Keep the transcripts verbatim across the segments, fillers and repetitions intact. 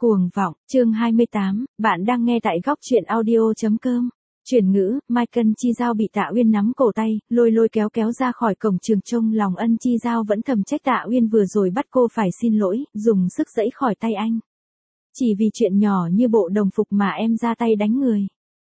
Cuồng vọng, chương hai mươi tám, bạn đang nghe tại góc truyện audio.com. Chuyển ngữ, Mai Ân Chi Giao bị Tạ Uyên nắm cổ tay, lôi lôi kéo kéo ra khỏi cổng trường. Trong lòng Ân Chi Giao vẫn thầm trách Tạ Uyên vừa rồi bắt cô phải xin lỗi, dùng sức giãy khỏi tay anh. Chỉ vì chuyện nhỏ như bộ đồng phục mà em ra tay đánh người.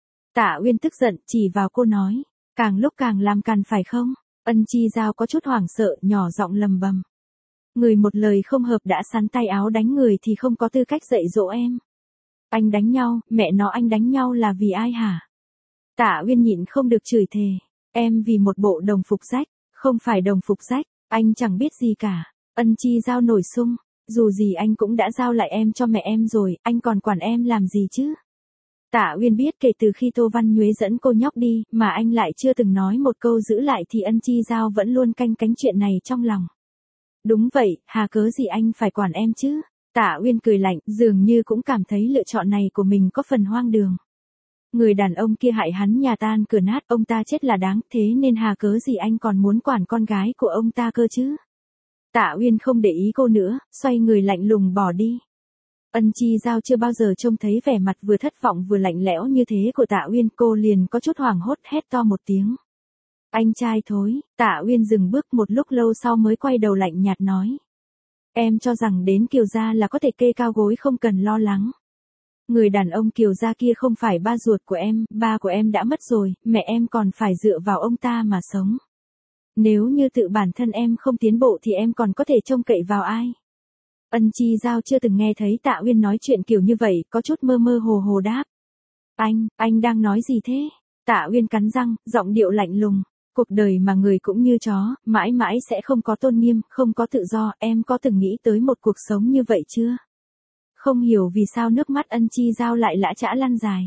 Tạ Uyên tức giận, chỉ vào cô nói, càng lúc càng làm càn phải không? Ân Chi Giao có chút hoảng sợ, nhỏ giọng lầm bầm. Người một lời không hợp đã sắn tay áo đánh người thì không có tư cách dạy dỗ em. Anh đánh nhau, mẹ nó anh đánh nhau là vì ai hả? Tạ Uyên nhịn không được chửi thề. Em vì một bộ đồng phục rách, không phải đồng phục rách, anh chẳng biết gì cả. Ân Chi Giao nổi sung, dù gì anh cũng đã giao lại em cho mẹ em rồi, anh còn quản em làm gì chứ? Tạ Uyên biết kể từ khi Tô Văn Nhuế dẫn cô nhóc đi, mà anh lại chưa từng nói một câu giữ lại thì Ân Chi Giao vẫn luôn canh cánh chuyện này trong lòng. Đúng vậy, hà cớ gì anh phải quản em chứ? Tạ Uyên cười lạnh, dường như cũng cảm thấy lựa chọn này của mình có phần hoang đường. Người đàn ông kia hại hắn nhà tan cửa nát, ông ta chết là đáng, thế nên hà cớ gì anh còn muốn quản con gái của ông ta cơ chứ? Tạ Uyên không để ý cô nữa, xoay người lạnh lùng bỏ đi. Ân Chi Giao chưa bao giờ trông thấy vẻ mặt vừa thất vọng vừa lạnh lẽo như thế của Tạ Uyên, cô liền có chút hoảng hốt hét to một tiếng. Anh trai thối. Tạ Uyên dừng bước một lúc lâu sau mới quay đầu lạnh nhạt nói. Em cho rằng đến Kiều gia là có thể kê cao gối không cần lo lắng. Người đàn ông Kiều gia kia không phải ba ruột của em, ba của em đã mất rồi, mẹ em còn phải dựa vào ông ta mà sống. Nếu như tự bản thân em không tiến bộ thì em còn có thể trông cậy vào ai? Ân Chi Giao chưa từng nghe thấy Tạ Uyên nói chuyện kiểu như vậy, có chút mơ mơ hồ hồ đáp. Anh, anh đang nói gì thế? Tạ Uyên cắn răng, giọng điệu lạnh lùng. Cuộc đời mà người cũng như chó, mãi mãi sẽ không có tôn nghiêm, không có tự do, em có từng nghĩ tới một cuộc sống như vậy chưa? Không hiểu vì sao nước mắt Ân Chi Giao lại lã chã lăn dài.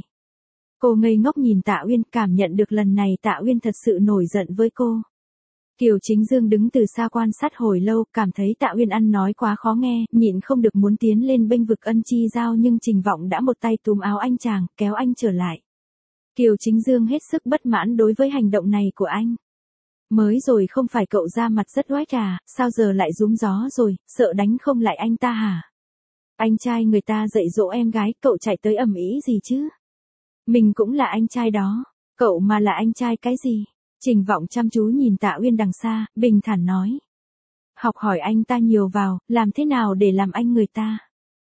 Cô ngây ngốc nhìn Tạ Uyên, cảm nhận được lần này Tạ Uyên thật sự nổi giận với cô. Kiều Chính Dương đứng từ xa quan sát hồi lâu, cảm thấy Tạ Uyên ăn nói quá khó nghe, nhịn không được muốn tiến lên bênh vực Ân Chi Giao nhưng Trình Vọng đã một tay túm áo anh chàng, kéo anh trở lại. Kiều Chính Dương hết sức bất mãn đối với hành động này của anh. Mới rồi không phải cậu ra mặt rất oách à, sao giờ lại rúm gió rồi, sợ đánh không lại anh ta hả? Anh trai người ta dạy dỗ em gái, cậu chạy tới ầm ĩ gì chứ? Mình cũng là anh trai đó, cậu mà là anh trai cái gì? Trình Vọng chăm chú nhìn Tạ Uyên đằng xa, bình thản nói. Học hỏi anh ta nhiều vào, làm thế nào để làm anh người ta?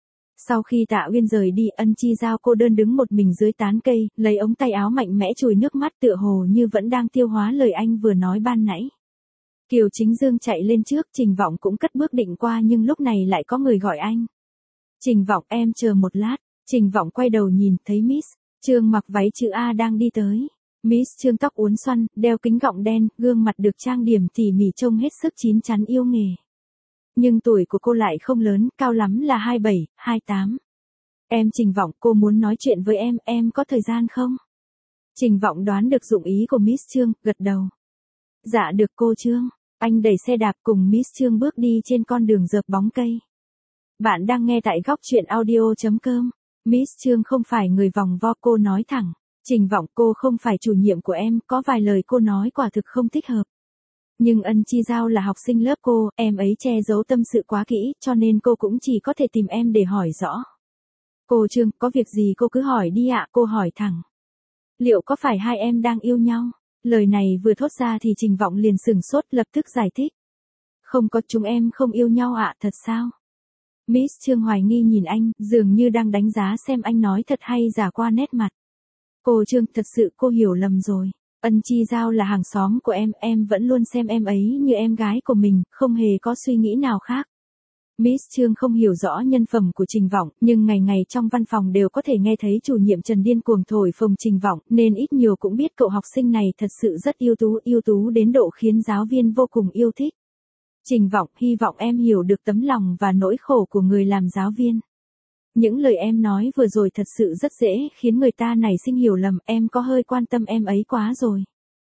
Sau khi Tạ Uyên rời đi, Ân Chi Giao cô đơn đứng một mình dưới tán cây, lấy ống tay áo mạnh mẽ chùi nước mắt tựa hồ như vẫn đang tiêu hóa lời anh vừa nói ban nãy. Kiều Chính Dương chạy lên trước, Trình Vọng cũng cất bước định qua nhưng lúc này lại có người gọi anh. Trình Vọng, em chờ một lát. Trình Vọng quay đầu nhìn, thấy Miss Trương mặc váy chữ A đang đi tới. Miss Trương tóc uốn xoăn, đeo kính gọng đen, gương mặt được trang điểm tỉ mỉ trông hết sức chín chắn yêu nghề. Nhưng tuổi của cô lại không lớn, cao lắm là hai mươi bảy, hai mươi tám. Em Trình Vọng, cô muốn nói chuyện với em, em có thời gian không? Trình Vọng đoán được dụng ý của Miss Trương, gật đầu. Dạ được cô Trương. Anh đẩy xe đạp cùng Miss Trương bước đi trên con đường rợp bóng cây. Bạn đang nghe tại góc truyện audio.com. Miss Trương không phải người vòng vo, cô nói thẳng. Trình Vọng, cô không phải chủ nhiệm của em, có vài lời cô nói quả thực không thích hợp. Nhưng Ân Chi Giao là học sinh lớp cô, em ấy che giấu tâm sự quá kỹ, cho nên cô cũng chỉ có thể tìm em để hỏi rõ. Cô Trương, có việc gì cô cứ hỏi đi ạ, cô hỏi thẳng. Liệu có phải hai em đang yêu nhau? Lời này vừa thốt ra thì Trình Vọng liền sửng sốt, lập tức giải thích. Không có, chúng em không yêu nhau ạ, thật sao? Miss Trương hoài nghi nhìn anh, dường như đang đánh giá xem anh nói thật hay giả qua nét mặt. Cô Trương, thật sự cô hiểu lầm rồi. Ân Chi Giao là hàng xóm của em, em vẫn luôn xem em ấy như em gái của mình, không hề có suy nghĩ nào khác. Miss Trương không hiểu rõ nhân phẩm của Trình Vọng, nhưng ngày ngày trong văn phòng đều có thể nghe thấy chủ nhiệm Trần điên cuồng thổi phồng Trình Vọng, nên ít nhiều cũng biết cậu học sinh này thật sự rất ưu tú, ưu tú đến độ khiến giáo viên vô cùng yêu thích. Trình Vọng, hy vọng em hiểu được tấm lòng và nỗi khổ của người làm giáo viên. Những lời em nói vừa rồi thật sự rất dễ khiến người ta nảy sinh hiểu lầm, em có hơi quan tâm em ấy quá rồi.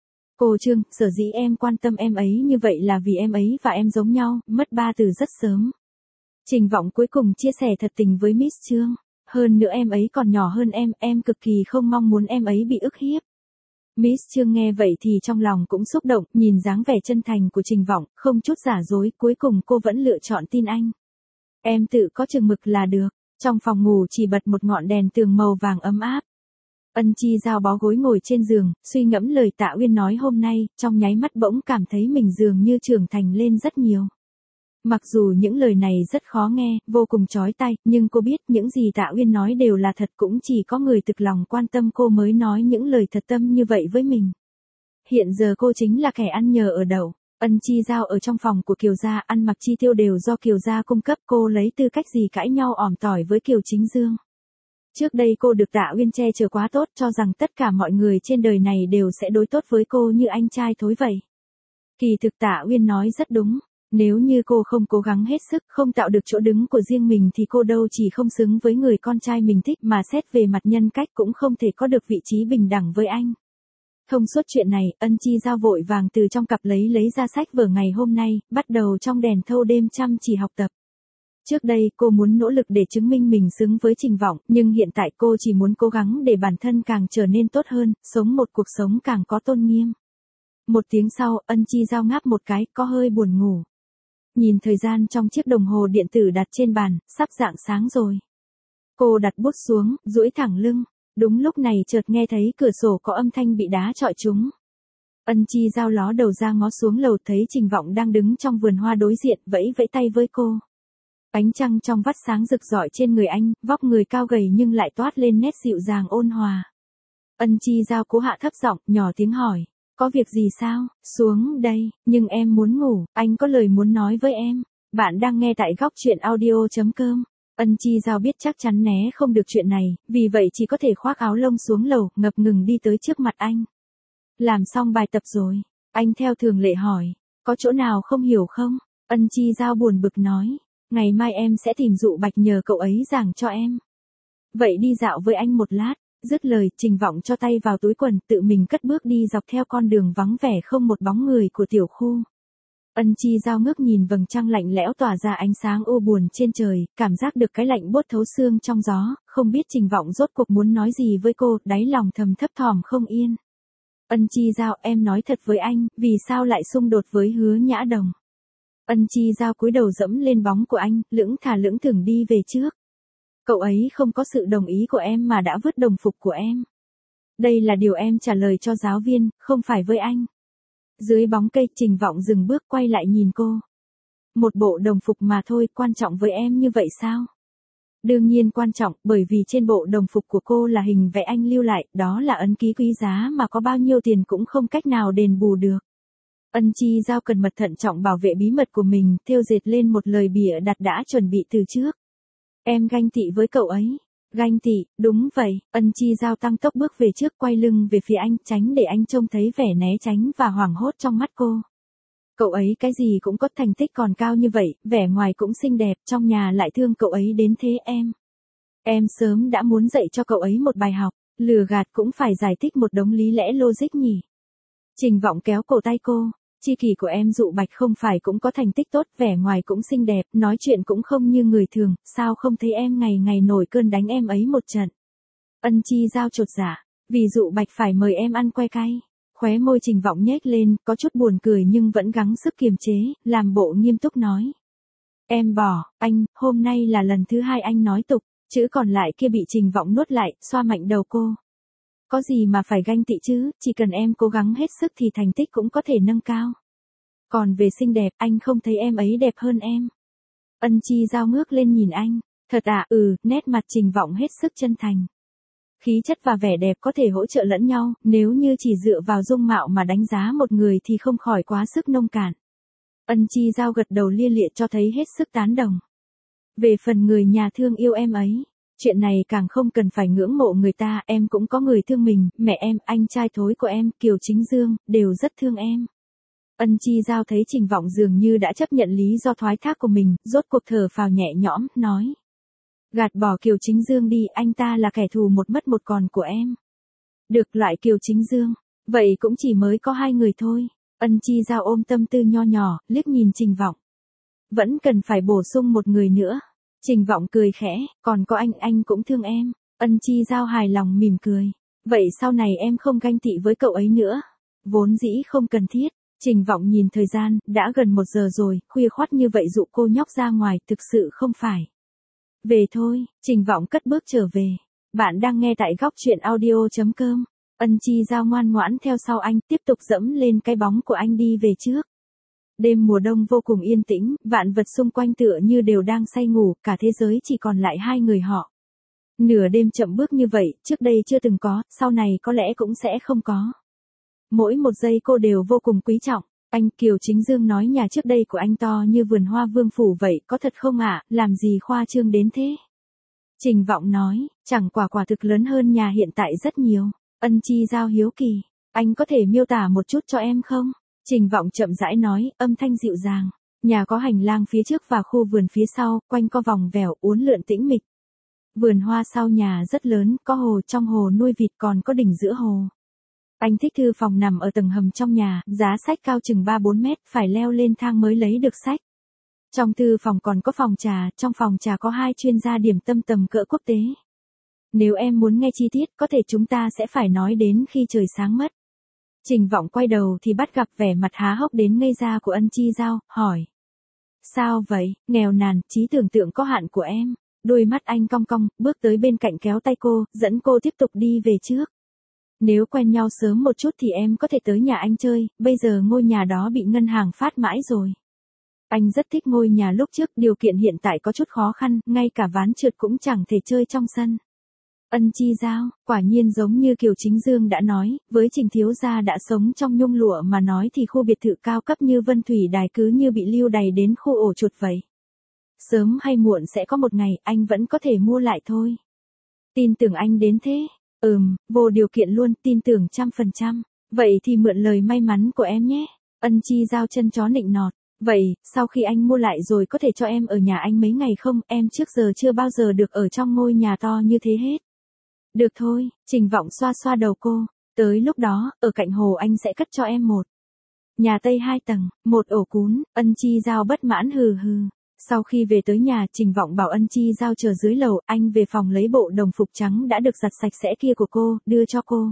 Cô Trương, sở dĩ em quan tâm em ấy như vậy là vì em ấy và em giống nhau, mất ba từ rất sớm. Trình Vọng cuối cùng chia sẻ thật tình với Miss Trương. Hơn nữa em ấy còn nhỏ hơn em, em cực kỳ không mong muốn em ấy bị ức hiếp. Miss Trương nghe vậy thì trong lòng cũng xúc động, nhìn dáng vẻ chân thành của Trình Vọng, không chút giả dối, cuối cùng cô vẫn lựa chọn tin anh. Em tự có chừng mực là được. Trong phòng ngủ chỉ bật một ngọn đèn tường màu vàng ấm áp. Ân Chi Giao bó gối ngồi trên giường, suy ngẫm lời Tạ Uyên nói hôm nay, trong nháy mắt bỗng cảm thấy mình dường như trưởng thành lên rất nhiều. Mặc dù những lời này rất khó nghe, vô cùng chói tai, nhưng cô biết những gì Tạ Uyên nói đều là thật, cũng chỉ có người thực lòng quan tâm cô mới nói những lời thật tâm như vậy với mình. Hiện giờ cô chính là kẻ ăn nhờ ở đậu. Ân Chi Giao ở trong phòng của Kiều gia, ăn mặc chi tiêu đều do Kiều gia cung cấp, cô lấy tư cách gì cãi nhau ỏm tỏi với Kiều Chính Dương. Trước đây cô được Tạ Uyên che chở quá tốt, cho rằng tất cả mọi người trên đời này đều sẽ đối tốt với cô như anh trai thối vậy. Kỳ thực Tạ Uyên nói rất đúng, nếu như cô không cố gắng hết sức, không tạo được chỗ đứng của riêng mình thì cô đâu chỉ không xứng với người con trai mình thích, mà xét về mặt nhân cách cũng không thể có được vị trí bình đẳng với anh. Thông suốt chuyện này, Ân Chi Giao vội vàng từ trong cặp lấy lấy ra sách vở ngày hôm nay, bắt đầu trong đèn thâu đêm chăm chỉ học tập. Trước đây cô muốn nỗ lực để chứng minh mình xứng với Trình Vọng, nhưng hiện tại cô chỉ muốn cố gắng để bản thân càng trở nên tốt hơn, sống một cuộc sống càng có tôn nghiêm. Một tiếng sau, Ân Chi Giao ngáp một cái, có hơi buồn ngủ. Nhìn thời gian trong chiếc đồng hồ điện tử đặt trên bàn, sắp rạng sáng rồi. Cô đặt bút xuống, duỗi thẳng lưng. Đúng lúc này chợt nghe thấy cửa sổ có âm thanh bị đá chọi trúng. Ân Chi Giao ló đầu ra ngó xuống lầu, thấy Trình Vọng đang đứng trong vườn hoa đối diện, vẫy vẫy tay với cô. Ánh trăng trong vắt sáng rực rọi trên người anh, vóc người cao gầy nhưng lại toát lên nét dịu dàng ôn hòa. Ân Chi Giao cố hạ thấp giọng, nhỏ tiếng hỏi, có việc gì sao? Xuống đây, nhưng em muốn ngủ, anh có lời muốn nói với em. Bạn đang nghe tại góc truyện audio chấm com. Ân Chi Giao biết chắc chắn né không được chuyện này, vì vậy chỉ có thể khoác áo lông xuống lầu, ngập ngừng đi tới trước mặt anh. Làm xong bài tập rồi, anh theo thường lệ hỏi, có chỗ nào không hiểu không? Ân Chi Giao buồn bực nói, ngày mai em sẽ tìm Dụ Bạch nhờ cậu ấy giảng cho em. Vậy đi dạo với anh một lát. Dứt lời, Trình Vọng cho tay vào túi quần, tự mình cất bước đi dọc theo con đường vắng vẻ không một bóng người của tiểu khu. Ân Chi Giao ngước nhìn vầng trăng lạnh lẽo tỏa ra ánh sáng u buồn trên trời, cảm giác được cái lạnh buốt thấu xương trong gió, không biết Trình Vọng rốt cuộc muốn nói gì với cô, đáy lòng thầm thấp thỏm không yên. Ân Chi Giao, em nói thật với anh, vì sao lại xung đột với Hứa Nhã Đồng? Ân Chi Giao cúi đầu dẫm lên bóng của anh, lững thả lững thừng đi về trước. Cậu ấy không có sự đồng ý của em mà đã vứt đồng phục của em. Đây là điều em trả lời cho giáo viên, không phải với anh. Dưới bóng cây, Trình Vọng dừng bước quay lại nhìn cô. Một bộ đồng phục mà thôi, quan trọng với em như vậy sao? Đương nhiên quan trọng, bởi vì trên bộ đồng phục của cô là hình vẽ anh lưu lại, đó là ấn ký quý giá mà có bao nhiêu tiền cũng không cách nào đền bù được. Ân Chi Giao cần mật thận trọng bảo vệ bí mật của mình, thêu dệt lên một lời bịa đặt đã chuẩn bị từ trước. Em ganh tị với cậu ấy. Ganh tị, đúng vậy. Ân Chi Giao tăng tốc bước về trước, quay lưng về phía anh, tránh để anh trông thấy vẻ né tránh và hoảng hốt trong mắt cô. Cậu ấy cái gì cũng có, thành tích còn cao như vậy, vẻ ngoài cũng xinh đẹp, trong nhà lại thương cậu ấy đến thế em. Em sớm đã muốn dạy cho cậu ấy một bài học, lừa gạt cũng phải giải thích một đống lý lẽ logic nhỉ. Trình Vọng kéo cổ tay cô. Chi kỷ của em Dụ Bạch không phải cũng có thành tích tốt, vẻ ngoài cũng xinh đẹp, nói chuyện cũng không như người thường, sao không thấy em ngày ngày nổi cơn đánh em ấy một trận. Ân Chi Giao chột dạ, vì Dụ Bạch phải mời em ăn que cay. Khóe môi Trình Vọng nhếch lên, có chút buồn cười nhưng vẫn gắng sức kiềm chế, làm bộ nghiêm túc nói. Em bỏ, anh, hôm nay là lần thứ hai anh nói tục, chữ còn lại kia bị Trình Vọng nuốt lại, xoa mạnh đầu cô. Có gì mà phải ganh tị chứ, chỉ cần em cố gắng hết sức thì thành tích cũng có thể nâng cao. Còn về xinh đẹp, anh không thấy em ấy đẹp hơn em. Ân Chi Giao ngước lên nhìn anh, thật à, ừ, nét mặt Trình Vọng hết sức chân thành. Khí chất và vẻ đẹp có thể hỗ trợ lẫn nhau, nếu như chỉ dựa vào dung mạo mà đánh giá một người thì không khỏi quá sức nông cạn. Ân Chi Giao gật đầu lia lịa cho thấy hết sức tán đồng. Về phần người nhà thương yêu em ấy, chuyện này càng không cần phải ngưỡng mộ người ta, em cũng có người thương mình, mẹ em, anh trai thối của em, Kiều Chính Dương, đều rất thương em. Ân Chi Giao thấy Trình Vọng dường như đã chấp nhận lý do thoái thác của mình, rốt cuộc thở phào nhẹ nhõm, nói. Gạt bỏ Kiều Chính Dương đi, anh ta là kẻ thù một mất một còn của em. Được, loại Kiều Chính Dương, vậy cũng chỉ mới có hai người thôi. Ân Chi Giao ôm tâm tư nho nhỏ, liếc nhìn Trình Vọng. Vẫn cần phải bổ sung một người nữa. Trình Vọng cười khẽ, còn có anh, anh cũng thương em. Ân Chi Giao hài lòng mỉm cười. Vậy sau này em không ganh tị với cậu ấy nữa. Vốn dĩ không cần thiết. Trình Vọng nhìn thời gian, đã gần một giờ rồi, khuya khoắt như vậy dụ cô nhóc ra ngoài, thực sự không phải. Về thôi, Trình Vọng cất bước trở về. Bạn đang nghe tại góc chuyện audio chấm com. Ân Chi Giao ngoan ngoãn theo sau anh, tiếp tục dẫm lên cái bóng của anh đi về trước. Đêm mùa đông vô cùng yên tĩnh, vạn vật xung quanh tựa như đều đang say ngủ, cả thế giới chỉ còn lại hai người họ. Nửa đêm chậm bước như vậy, trước đây chưa từng có, sau này có lẽ cũng sẽ không có. Mỗi một giây cô đều vô cùng quý trọng. Anh Kiều Chính Dương nói nhà trước đây của anh to như vườn hoa vương phủ vậy, có thật không ạ, làm gì khoa trương đến thế? Trình Vọng nói, chẳng quả quả thực lớn hơn nhà hiện tại rất nhiều. Ân Chi Giao hiếu kỳ, anh có thể miêu tả một chút cho em không? Trình Vọng chậm rãi nói, âm thanh dịu dàng. Nhà có hành lang phía trước và khu vườn phía sau, quanh co vòng vèo, uốn lượn tĩnh mịch. Vườn hoa sau nhà rất lớn, có hồ, trong hồ nuôi vịt, còn có đỉnh giữa hồ. Anh thích thư phòng nằm ở tầng hầm trong nhà, giá sách cao chừng ba bốn mét, phải leo lên thang mới lấy được sách. Trong thư phòng còn có phòng trà, trong phòng trà có hai chuyên gia điểm tâm tầm cỡ quốc tế. Nếu em muốn nghe chi tiết, có thể chúng ta sẽ phải nói đến khi trời sáng mất. Trình Vọng quay đầu thì bắt gặp vẻ mặt há hốc đến ngây ra của Ân Chi Giao, hỏi. Sao vậy, nghèo nàn, trí tưởng tượng có hạn của em. Đôi mắt anh cong cong, bước tới bên cạnh kéo tay cô, dẫn cô tiếp tục đi về trước. Nếu quen nhau sớm một chút thì em có thể tới nhà anh chơi, bây giờ ngôi nhà đó bị ngân hàng phát mãi rồi. Anh rất thích ngôi nhà lúc trước, điều kiện hiện tại có chút khó khăn, ngay cả ván trượt cũng chẳng thể chơi trong sân. Ân Chi Giao, quả nhiên giống như Kiều Chính Dương đã nói, với Trình thiếu gia đã sống trong nhung lụa mà nói thì khu biệt thự cao cấp như Vân Thủy Đài cứ như bị lưu đày đến khu ổ chuột vậy. Sớm hay muộn sẽ có một ngày, anh vẫn có thể mua lại thôi. Tin tưởng anh đến thế. Ừm, vô điều kiện luôn, tin tưởng trăm phần trăm. Vậy thì mượn lời may mắn của em nhé. Ân Chi Giao chân chó nịnh nọt. Vậy, sau khi anh mua lại rồi có thể cho em ở nhà anh mấy ngày không? Em trước giờ chưa bao giờ được ở trong ngôi nhà to như thế hết. Được thôi, Trình Vọng xoa xoa đầu cô. Tới lúc đó, ở cạnh hồ anh sẽ cất cho em một nhà Tây hai tầng, một ổ cún. Ân Chi Giao bất mãn hừ hừ. Sau khi về tới nhà, Trình Vọng bảo Ân Chi Giao chờ dưới lầu, anh về phòng lấy bộ đồng phục trắng đã được giặt sạch sẽ kia của cô, đưa cho cô.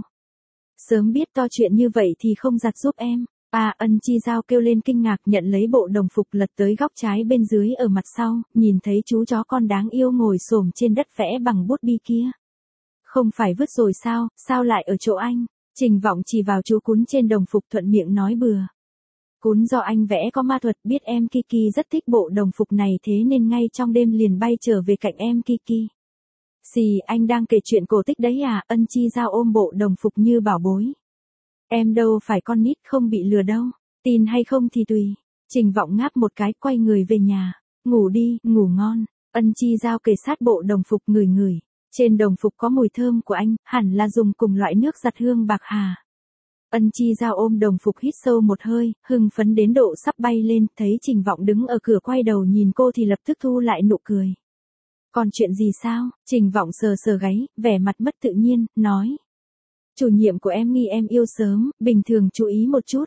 Sớm biết to chuyện như vậy thì không giặt giúp em. À, Ân Chi Giao kêu lên kinh ngạc, nhận lấy bộ đồng phục, lật tới góc trái bên dưới ở mặt sau, nhìn thấy chú chó con đáng yêu ngồi xổm trên đất vẽ bằng bút bi kia. Không phải vứt rồi sao, sao lại ở chỗ anh? Trình Vọng chỉ vào chú cún trên đồng phục thuận miệng nói bừa. Cún do anh vẽ có ma thuật, biết em Kiki rất thích bộ đồng phục này thế nên ngay trong đêm liền bay trở về cạnh em Kiki. Xì, anh đang kể chuyện cổ tích đấy à? Ân Chi Giao ôm bộ đồng phục như bảo bối. Em đâu phải con nít, không bị lừa đâu. Tin hay không thì tùy. Trình Vọng ngáp một cái, quay người về nhà. Ngủ đi, ngủ ngon. Ân Chi Giao kề sát bộ đồng phục ngửi ngửi. Trên đồng phục có mùi thơm của anh, hẳn là dùng cùng loại nước giặt hương bạc hà. Ân Chi Giao ôm đồng phục hít sâu một hơi, hưng phấn đến độ sắp bay lên, thấy Trình Vọng đứng ở cửa quay đầu nhìn cô thì lập tức thu lại nụ cười. Còn chuyện gì sao? Trình Vọng sờ sờ gáy, vẻ mặt mất tự nhiên, nói. Chủ nhiệm của em nghi em yêu sớm, bình thường chú ý một chút.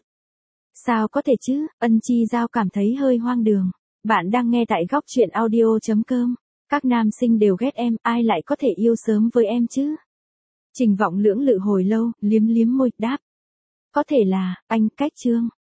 Sao có thể chứ? Ân Chi Giao cảm thấy hơi hoang đường. Bạn đang nghe tại góc chuyện audio chấm com. Các nam sinh đều ghét em, ai lại có thể yêu sớm với em chứ? Trình Vọng lưỡng lự hồi lâu, liếm liếm môi, đáp. Có thể là, anh cách Trương.